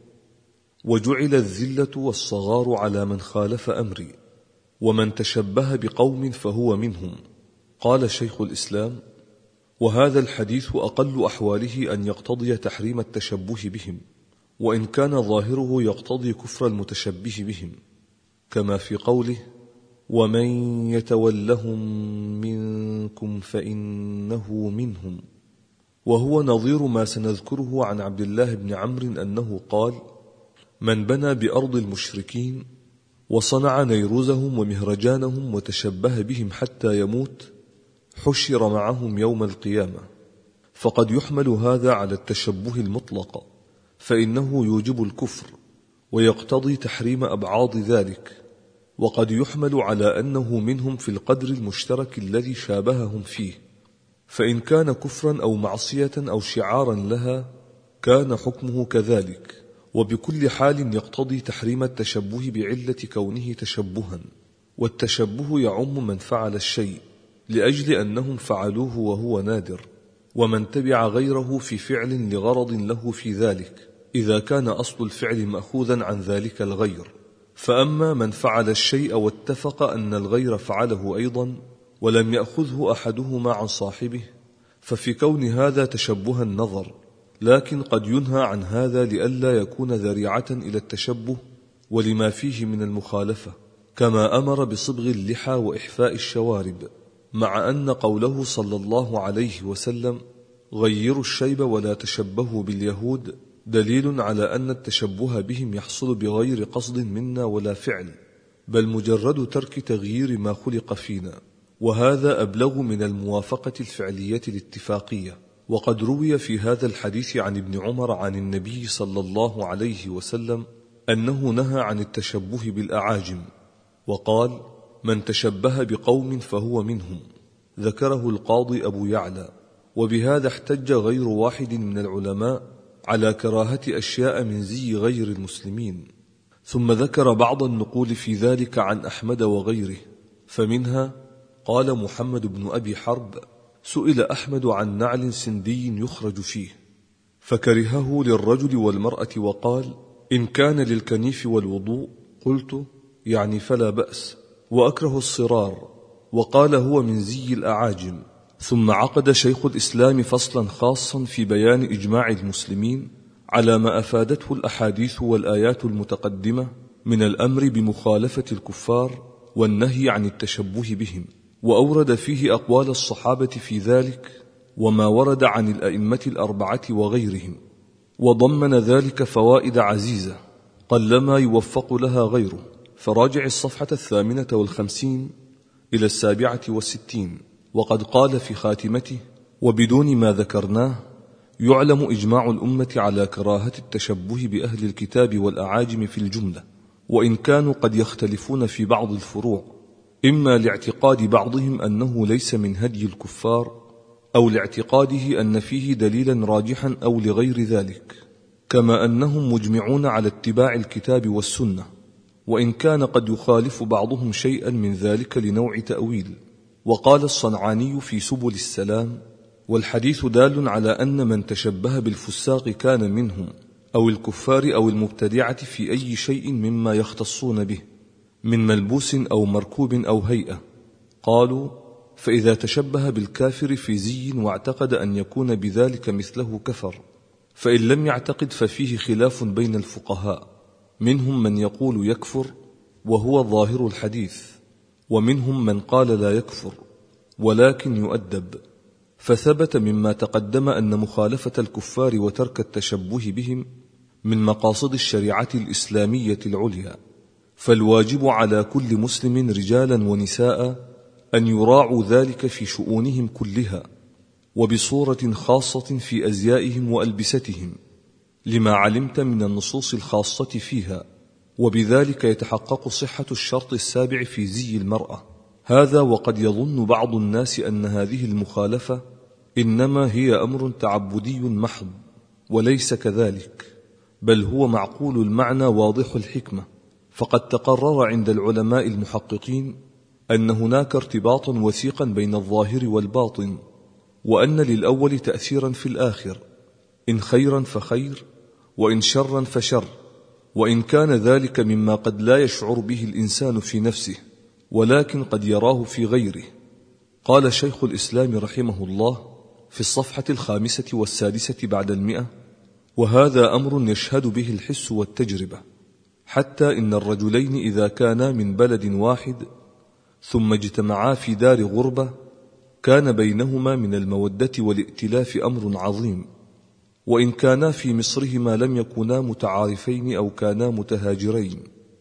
وجعل الذلة والصغار على من خالف أمري، ومن تشبه بقوم فهو منهم. قال شيخ الإسلام وهذا الحديث أقل أحواله أن يقتضي تحريم التشبه بهم، وإن كان ظاهره يقتضي كفر المتشبه بهم، كما في قوله ومن يتولهم منكم فإنه منهم، وهو نظير ما سنذكره عن عبد الله بن عمرو أنه قال من بنى بأرض المشركين وصنع نيروزهم ومهرجانهم وتشبه بهم حتى يموت حشر معهم يوم القيامة. فقد يحمل هذا على التشبه المطلق، فإنه يوجب الكفر ويقتضي تحريم أبعاض ذلك، وقد يحمل على أنه منهم في القدر المشترك الذي شابههم فيه، فإن كان كفرا أو معصية أو شعارا لها كان حكمه كذلك. وبكل حال يقتضي تحريم التشبه بعلة كونه تشبها، والتشبه يعم من فعل الشيء لأجل أنهم فعلوه وهو نادر، ومن تبع غيره في فعل لغرض له في ذلك إذا كان أصل الفعل مأخوذا عن ذلك الغير. فأما من فعل الشيء واتفق أن الغير فعله أيضا ولم يأخذه أحدهما عن صاحبه ففي كون هذا تشبها النظر، لكن قد ينهى عن هذا لئلا يكون ذريعة إلى التشبه ولما فيه من المخالفة، كما أمر بصبغ اللحى وإحفاء الشوارب، مع أن قوله صلى الله عليه وسلم غيروا الشيب ولا تشبهوا باليهود دليل على أن التشبه بهم يحصل بغير قصد منا ولا فعل، بل مجرد ترك تغيير ما خلق فينا، وهذا أبلغ من الموافقة الفعلية الاتفاقية. وقد روي في هذا الحديث عن ابن عمر عن النبي صلى الله عليه وسلم أنه نهى عن التشبه بالأعاجم، وقال من تشبه بقوم فهو منهم، ذكره القاضي أبو يعلى. وبهذا احتج غير واحد من العلماء على كراهة أشياء من زي غير المسلمين، ثم ذكر بعض النقول في ذلك عن أحمد وغيره، فمنها قال محمد بن أبي حرب سئل أحمد عن نعل سندي يخرج فيه فكرهه للرجل والمرأة، وقال إن كان للكنيف والوضوء قلت يعني فلا بأس، وأكره الصرار، وقال هو من زي الأعاجم. ثم عقد شيخ الإسلام فصلا خاصا في بيان إجماع المسلمين على ما أفادته الأحاديث والآيات المتقدمة من الأمر بمخالفة الكفار والنهي عن التشبه بهم، وأورد فيه أقوال الصحابة في ذلك وما ورد عن الأئمة الأربعة وغيرهم، وضمن ذلك فوائد عزيزة قلما يوفق لها غيره. فراجع الصفحة 58 إلى 67. وقد قال في خاتمته وبدون ما ذكرناه يعلم إجماع الأمة على كراهة التشبه بأهل الكتاب والأعاجم في الجملة، وإن كانوا قد يختلفون في بعض الفروع، إما لاعتقاد بعضهم أنه ليس من هدي الكفار، أو لاعتقاده أن فيه دليلا راجحا، أو لغير ذلك، كما أنهم مجمعون على اتباع الكتاب والسنة، وإن كان قد يخالف بعضهم شيئا من ذلك لنوع تأويل. وقال الصنعاني في سبل السلام: والحديث دال على أن من تشبه بالفساق كان منهم، أو الكفار أو المبتدعة في أي شيء مما يختصون به من ملبوس أو مركوب أو هيئة. قالوا: فإذا تشبه بالكافر في زي واعتقد أن يكون بذلك مثله كفر، فإن لم يعتقد ففيه خلاف بين الفقهاء، منهم من يقول يكفر وهو ظاهر الحديث، ومنهم من قال لا يكفر ولكن يؤدب. فثبت مما تقدم أن مخالفة الكفار وترك التشبه بهم من مقاصد الشريعة الإسلامية العليا، فالواجب على كل مسلم رجالا ونساء أن يراعوا ذلك في شؤونهم كلها، وبصورة خاصة في أزيائهم وألبستهم، لما علمت من النصوص الخاصة فيها، وبذلك يتحقق صحة الشرط السابع في زي المرأة. هذا وقد يظن بعض الناس أن هذه المخالفة إنما هي أمر تعبدي محض، وليس كذلك، بل هو معقول المعنى واضح الحكمة. فقد تقرر عند العلماء المحققين أن هناك ارتباطا وثيقا بين الظاهر والباطن، وأن للأول تأثيرا في الآخر، إن خيرا فخير، وإن شرا فشر، وإن كان ذلك مما قد لا يشعر به الإنسان في نفسه، ولكن قد يراه في غيره. قال شيخ الإسلام رحمه الله في الصفحة 65 بعد 100: وهذا أمر يشهد به الحس والتجربة، حتى إن الرجلين إذا كانا من بلد واحد ثم اجتمعا في دار غربة كان بينهما من المودة والائتلاف أمر عظيم، وإن كانا في مصرهما لم يكونا متعارفين أو كانا متهاجرين،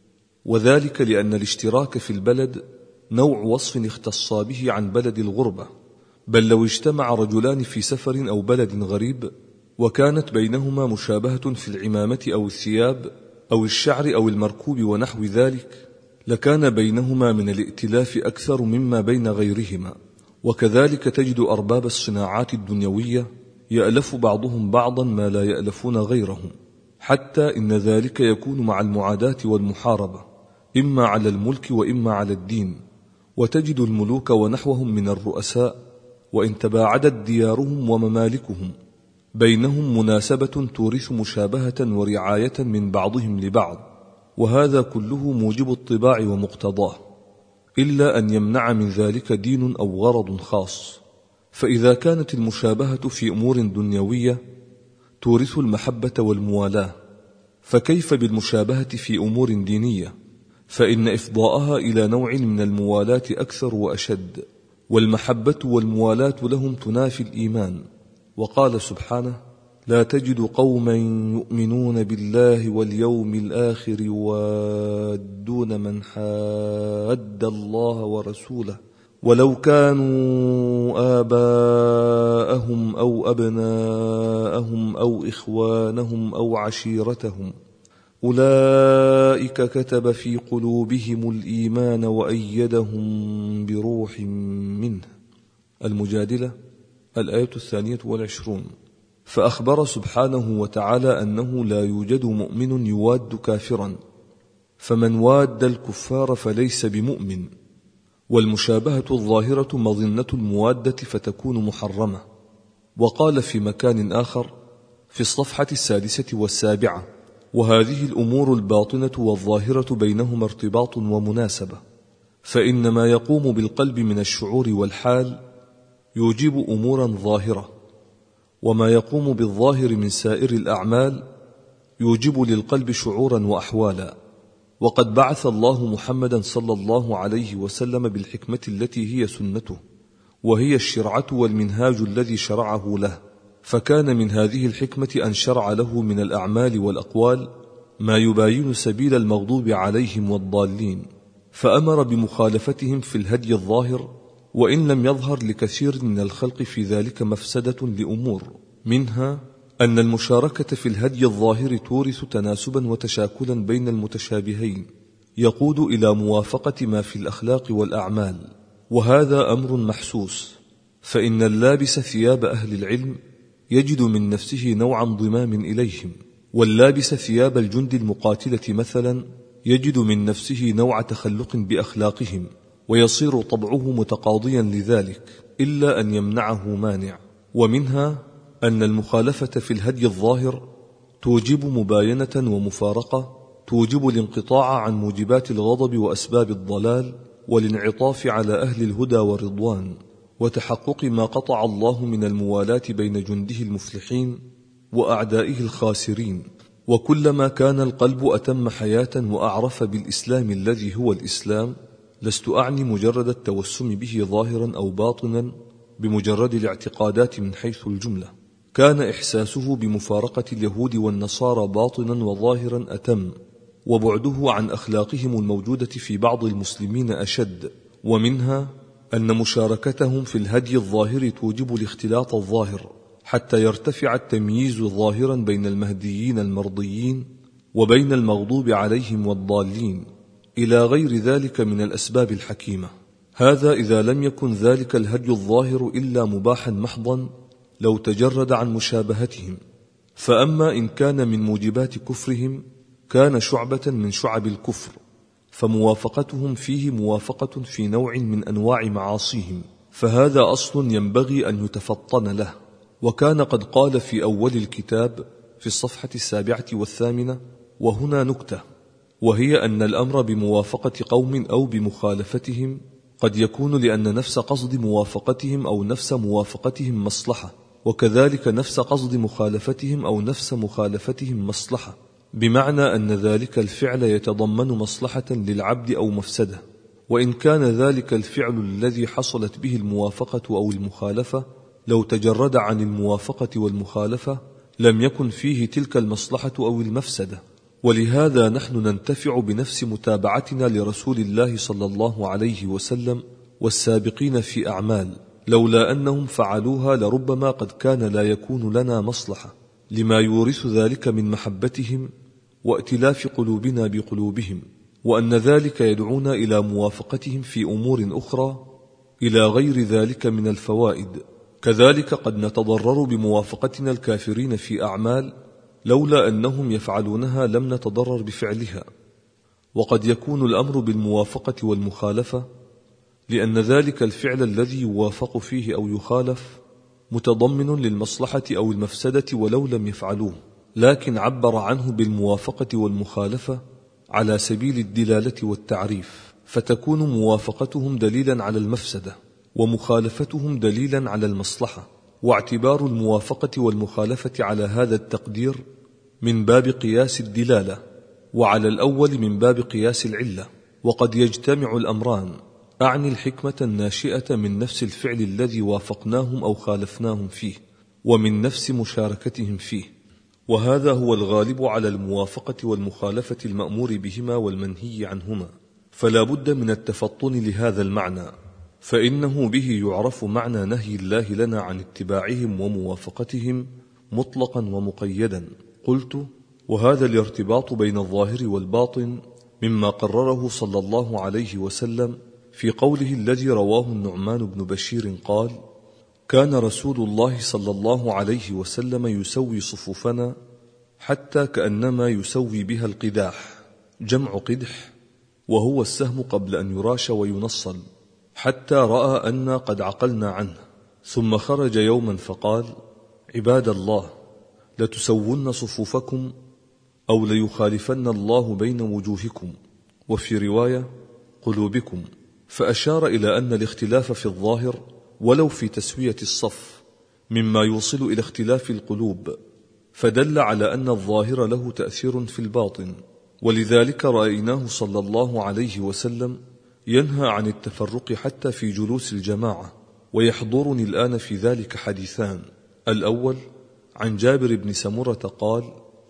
وذلك لأن الاشتراك في البلد نوع وصف اختص به عن بلد الغربة. بل لو اجتمع رجلان في سفر أو بلد غريب وكانت بينهما مشابهة في العمامة أو الثياب أو الشعر أو المركوب ونحو ذلك، لكان بينهما من الائتلاف أكثر مما بين غيرهما. وكذلك تجد أرباب الصناعات الدنيوية يألف بعضهم بعضا ما لا يألفون غيرهم، حتى إن ذلك يكون مع المعاداة والمحاربة، إما على الملك وإما على الدين. وتجد الملوك ونحوهم من الرؤساء وإن تباعدت ديارهم وممالكهم بينهم مناسبة تورث مشابهة ورعاية من بعضهم لبعض، وهذا كله موجب الطباع ومقتضاه، إلا أن يمنع من ذلك دين أو غرض خاص. فإذا كانت المشابهة في أمور دنيوية تورث المحبة والموالاة، فكيف بالمشابهة في أمور دينية؟ فإن إفضاءها إلى نوع من الموالاة أكثر وأشد، والمحبة والموالاة لهم تنافي الإيمان. وقال سبحانه: لا تجد قوما يؤمنون بالله واليوم الآخر يوادون من حاد الله ورسوله ولو كانوا آباءهم أو أبناءهم أو إخوانهم أو عشيرتهم أولئك كتب في قلوبهم الإيمان وأيدهم بروح منه. المجادلة الآية 22. فأخبر سبحانه وتعالى أنه لا يوجد مؤمن يواد كافرا، فمن واد الكفار فليس بمؤمن، والمشابهة الظاهرة مظنة الموادة فتكون محرمة. وقال في مكان آخر في الصفحة 76: وهذه الأمور الباطنة والظاهرة بينهما ارتباط ومناسبة، فإن ما يقوم بالقلب من الشعور والحال يوجب أمورا ظاهرة، وما يقوم بالظاهر من سائر الأعمال يوجب للقلب شعورا وأحوالا. وقد بعث الله محمدا صلى الله عليه وسلم بالحكمة التي هي سنته، وهي الشرعة والمنهاج الذي شرعه له، فكان من هذه الحكمة أن شرع له من الأعمال والأقوال ما يباين سبيل المغضوب عليهم والضالين، فأمر بمخالفتهم في الهدي الظاهر، وإن لم يظهر لكثير من الخلق في ذلك مفسدة لأمور، منها أن المشاركة في الهدي الظاهر تورث تناسبا وتشاكلا بين المتشابهين يقود إلى موافقة ما في الأخلاق والأعمال، وهذا أمر محسوس، فإن اللابس ثياب أهل العلم يجد من نفسه نوع انضمام إليهم، واللابس ثياب الجند المقاتلة مثلا يجد من نفسه نوع تخلق بأخلاقهم، ويصير طبعه متقاضيا لذلك إلا أن يمنعه مانع. ومنها أن المخالفة في الهدي الظاهر توجب مباينة ومفارقة، توجب الانقطاع عن موجبات الغضب وأسباب الضلال، والانعطاف على أهل الهدى والرضوان، وتحقق ما قطع الله من الموالاة بين جنده المفلحين وأعدائه الخاسرين. وكلما كان القلب أتم حياة وأعرف بالإسلام الذي هو الإسلام، لست أعني مجرد التوسم به ظاهرا أو باطنا بمجرد الاعتقادات من حيث الجملة، كان إحساسه بمفارقة اليهود والنصارى باطنا وظاهرا أتم، وبعده عن أخلاقهم الموجودة في بعض المسلمين أشد. ومنها أن مشاركتهم في الهدي الظاهر توجب الاختلاط الظاهر حتى يرتفع التمييز ظاهرا بين المهديين المرضيين وبين المغضوب عليهم والضالين، إلى غير ذلك من الأسباب الحكيمة. هذا إذا لم يكن ذلك الهدي الظاهر إلا مباحا محضا لو تجرد عن مشابهتهم، فأما إن كان من موجبات كفرهم كان شعبة من شعب الكفر، فموافقتهم فيه موافقة في نوع من أنواع معاصيهم، فهذا أصل ينبغي أن يتفطن له. وكان قد قال في أول الكتاب في الصفحة 87، وهنا نكتة، وهي أن الأمر بموافقة قوم أو بمخالفتهم قد يكون لأن نفس قصد موافقتهم أو نفس موافقتهم مصلحة، وكذلك نفس قصد مخالفتهم أو نفس مخالفتهم مصلحة، بمعنى أن ذلك الفعل يتضمن مصلحة للعبد أو مفسدة. وإن كان ذلك الفعل الذي حصلت به الموافقة أو المخالفة لو تجرد عن الموافقة والمخالفة لم يكن فيه تلك المصلحة أو المفسدة. ولهذا نحن ننتفع بنفس متابعتنا لرسول الله صلى الله عليه وسلم والسابقين في أعمال، لولا أنهم فعلوها لربما قد كان لا يكون لنا مصلحة، لما يورث ذلك من محبتهم وائتلاف قلوبنا بقلوبهم، وأن ذلك يدعونا إلى موافقتهم في أمور أخرى إلى غير ذلك من الفوائد. كذلك قد نتضرر بموافقتنا الكافرين في أعمال لولا أنهم يفعلونها لم نتضرر بفعلها. وقد يكون الأمر بالموافقة والمخالفة لأن ذلك الفعل الذي يوافق فيه أو يخالف متضمن للمصلحة أو المفسدة ولو لم يفعلوه، لكن عبر عنه بالموافقة والمخالفة على سبيل الدلالة والتعريف، فتكون موافقتهم دليلا على المفسدة ومخالفتهم دليلا على المصلحة. واعتبار الموافقة والمخالفة على هذا التقدير من باب قياس الدلالة، وعلى الأول من باب قياس العلة. وقد يجتمع الأمران، أعني الحكمة الناشئة من نفس الفعل الذي وافقناهم أو خالفناهم فيه ومن نفس مشاركتهم فيه، وهذا هو الغالب على الموافقة والمخالفة المأمور بهما والمنهي عنهما. فلا بد من التفطن لهذا المعنى، فإنه به يعرف معنى نهي الله لنا عن اتباعهم وموافقتهم مطلقا ومقيدا. قلت: وهذا الارتباط بين الظاهر والباطن مما قرره صلى الله عليه وسلم في قوله الذي رواه النعمان بن بشير قال: كان رسول الله صلى الله عليه وسلم يسوي صفوفنا حتى كأنما يسوي بها القداح، جمع قدح، وهو السهم قبل أن يراش وينصل، حتى رأى أن قد عقلنا عنه، ثم خرج يوما فقال: عباد الله، لتسون صفوفكم أو ليخالفن الله بين وجوهكم، وفي رواية قلوبكم، فأشار إلى أن الاختلاف في الظاهر ولو في تسوية الصف مما يوصل إلى اختلاف القلوب، فدل على أن الظاهر له تأثير في الباطن. ولذلك رأيناه صلى الله عليه وسلم ينهى عن التفرق حتى في جلوس الجماعة. ويحضرني الآن في ذلك حديثان: الأول عن جابر بن سمرة قال: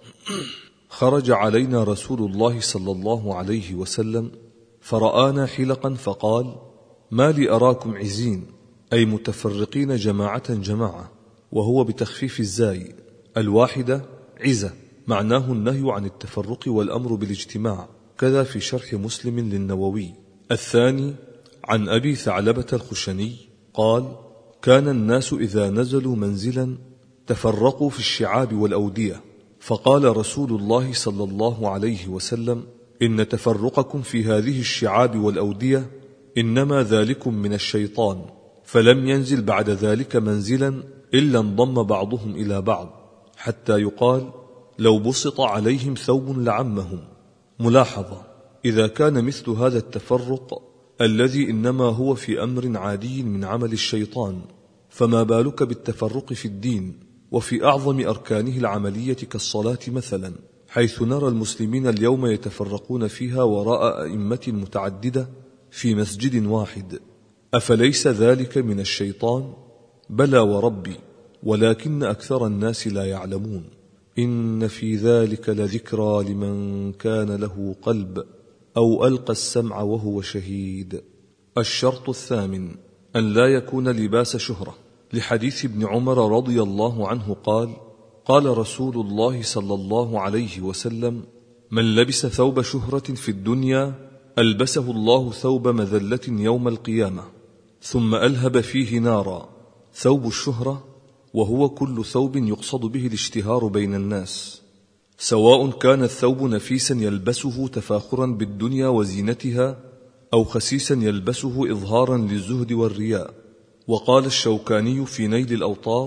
خرج علينا رسول الله صلى الله عليه وسلم فرآنا حلقا فقال: ما لي أراكم عزين، أي متفرقين جماعة جماعة، وهو بتخفيف الزاي. الواحدة عزة، معناه النهي عن التفرق والأمر بالاجتماع، كذا في شرح مسلم للنووي. الثاني عن أبي ثعلبة الخشني قال: كان الناس إذا نزلوا منزلا تفرقوا في الشعاب والأودية، فقال رسول الله صلى الله عليه وسلم: إن تفرقكم في هذه الشعاب والأودية إنما ذلكم من الشيطان. فلم ينزل بعد ذلك منزلا إلا انضم بعضهم إلى بعض، حتى يقال: لو بسط عليهم ثوب لعمهم. ملاحظة: إذا كان مثل هذا التفرق الذي إنما هو في أمر عادي من عمل الشيطان، فما بالك بالتفرق في الدين وفي أعظم أركانه العملية كالصلاة مثلا، حيث نرى المسلمين اليوم يتفرقون فيها وراء أئمة متعددة في مسجد واحد. أفليس ذلك من الشيطان؟ بلى وربي، ولكن أكثر الناس لا يعلمون. إن في ذلك لذكرى لمن كان له قلب أو ألقى السمع وهو شهيد. الشرط الثامن أن لا يكون لباس شهرة، لحديث ابن عمر رضي الله عنه قال: قال رسول الله صلى الله عليه وسلم: من لبس ثوب شهرة في الدنيا ألبسه الله ثوب مذلة يوم القيامة. ثم ألهب فيه نارا. ثوب الشهرة وهو كل ثوب يقصد به الاشتهار بين الناس، سواء كان الثوب نفيسا يلبسه تفاخرا بالدنيا وزينتها، أو خسيسا يلبسه إظهارا للزهد والرياء. وقال الشوكاني في نيل الأوطار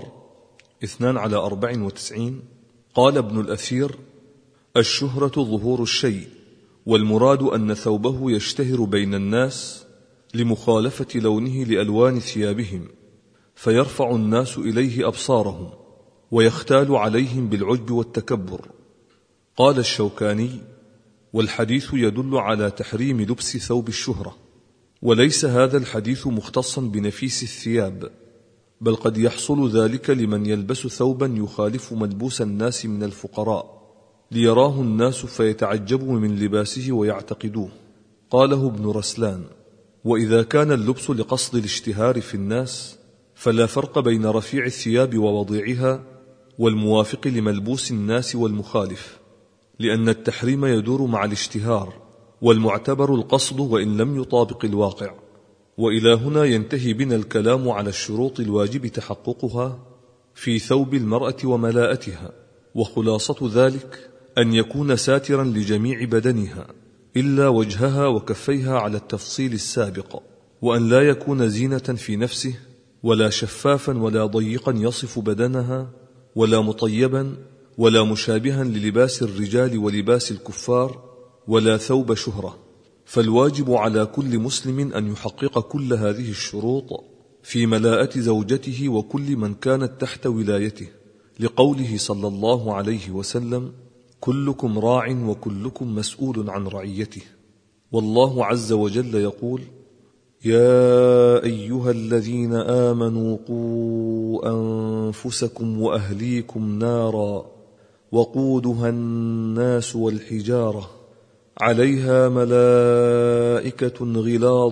2/94: قال ابن الأثير: الشهرة ظهور الشيء، والمراد أن ثوبه يشتهر بين الناس لمخالفة لونه لألوان ثيابهم، فيرفع الناس إليه أبصارهم ويختال عليهم بالعجب والتكبر. قال الشوكاني: والحديث يدل على تحريم لبس ثوب الشهرة، وليس هذا الحديث مختصا بنفيس الثياب، بل قد يحصل ذلك لمن يلبس ثوبا يخالف ملبوس الناس من الفقراء، ليراه الناس فيتعجبوا من لباسه ويعتقدوه. قاله ابن رسلان: وإذا كان اللبس لقصد الاشتهار في الناس فلا فرق بين رفيع الثياب ووضيعها والموافق لملبوس الناس والمخالف، لأن التحريم يدور مع الاشتهار، والمعتبر القصد وإن لم يطابق الواقع. وإلى هنا ينتهي بنا الكلام على الشروط الواجب تحققها في ثوب المرأة وملاءتها، وخلاصة ذلك أن يكون ساترا لجميع بدنها إلا وجهها وكفيها على التفصيل السابق، وأن لا يكون زينة في نفسه، ولا شفافا ولا ضيقا يصف بدنها، ولا مطيبا، ولا مشابها للباس الرجال ولباس الكفار، ولا ثوب شهرة. فالواجب على كل مسلم أن يحقق كل هذه الشروط في ملاءة زوجته وكل من كانت تحت ولايته، لقوله صلى الله عليه وسلم: كلكم راع وكلكم مسؤول عن رعيته. والله عز وجل يقول: يا أيها الذين آمنوا قوا أنفسكم وأهليكم نارا وقودها الناس والحجارة عليها ملائكة غلاظ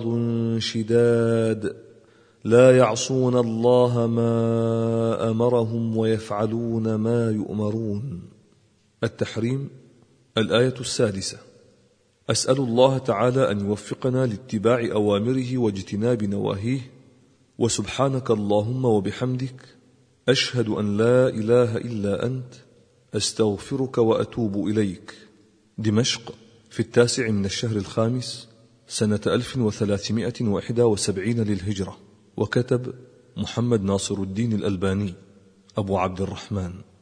شداد لا يعصون الله ما أمرهم ويفعلون ما يؤمرون. التحريم. الآية السادسة. أسأل الله تعالى أن يوفقنا لاتباع أوامره واجتناب نواهيه، وسبحانك اللهم وبحمدك، أشهد أن لا إله إلا أنت، أستغفرك وأتوب إليك. دمشق، في 9 من الشهر الخامس سنة 1371 للهجرة. وكتب محمد ناصر الدين الألباني أبو عبد الرحمن.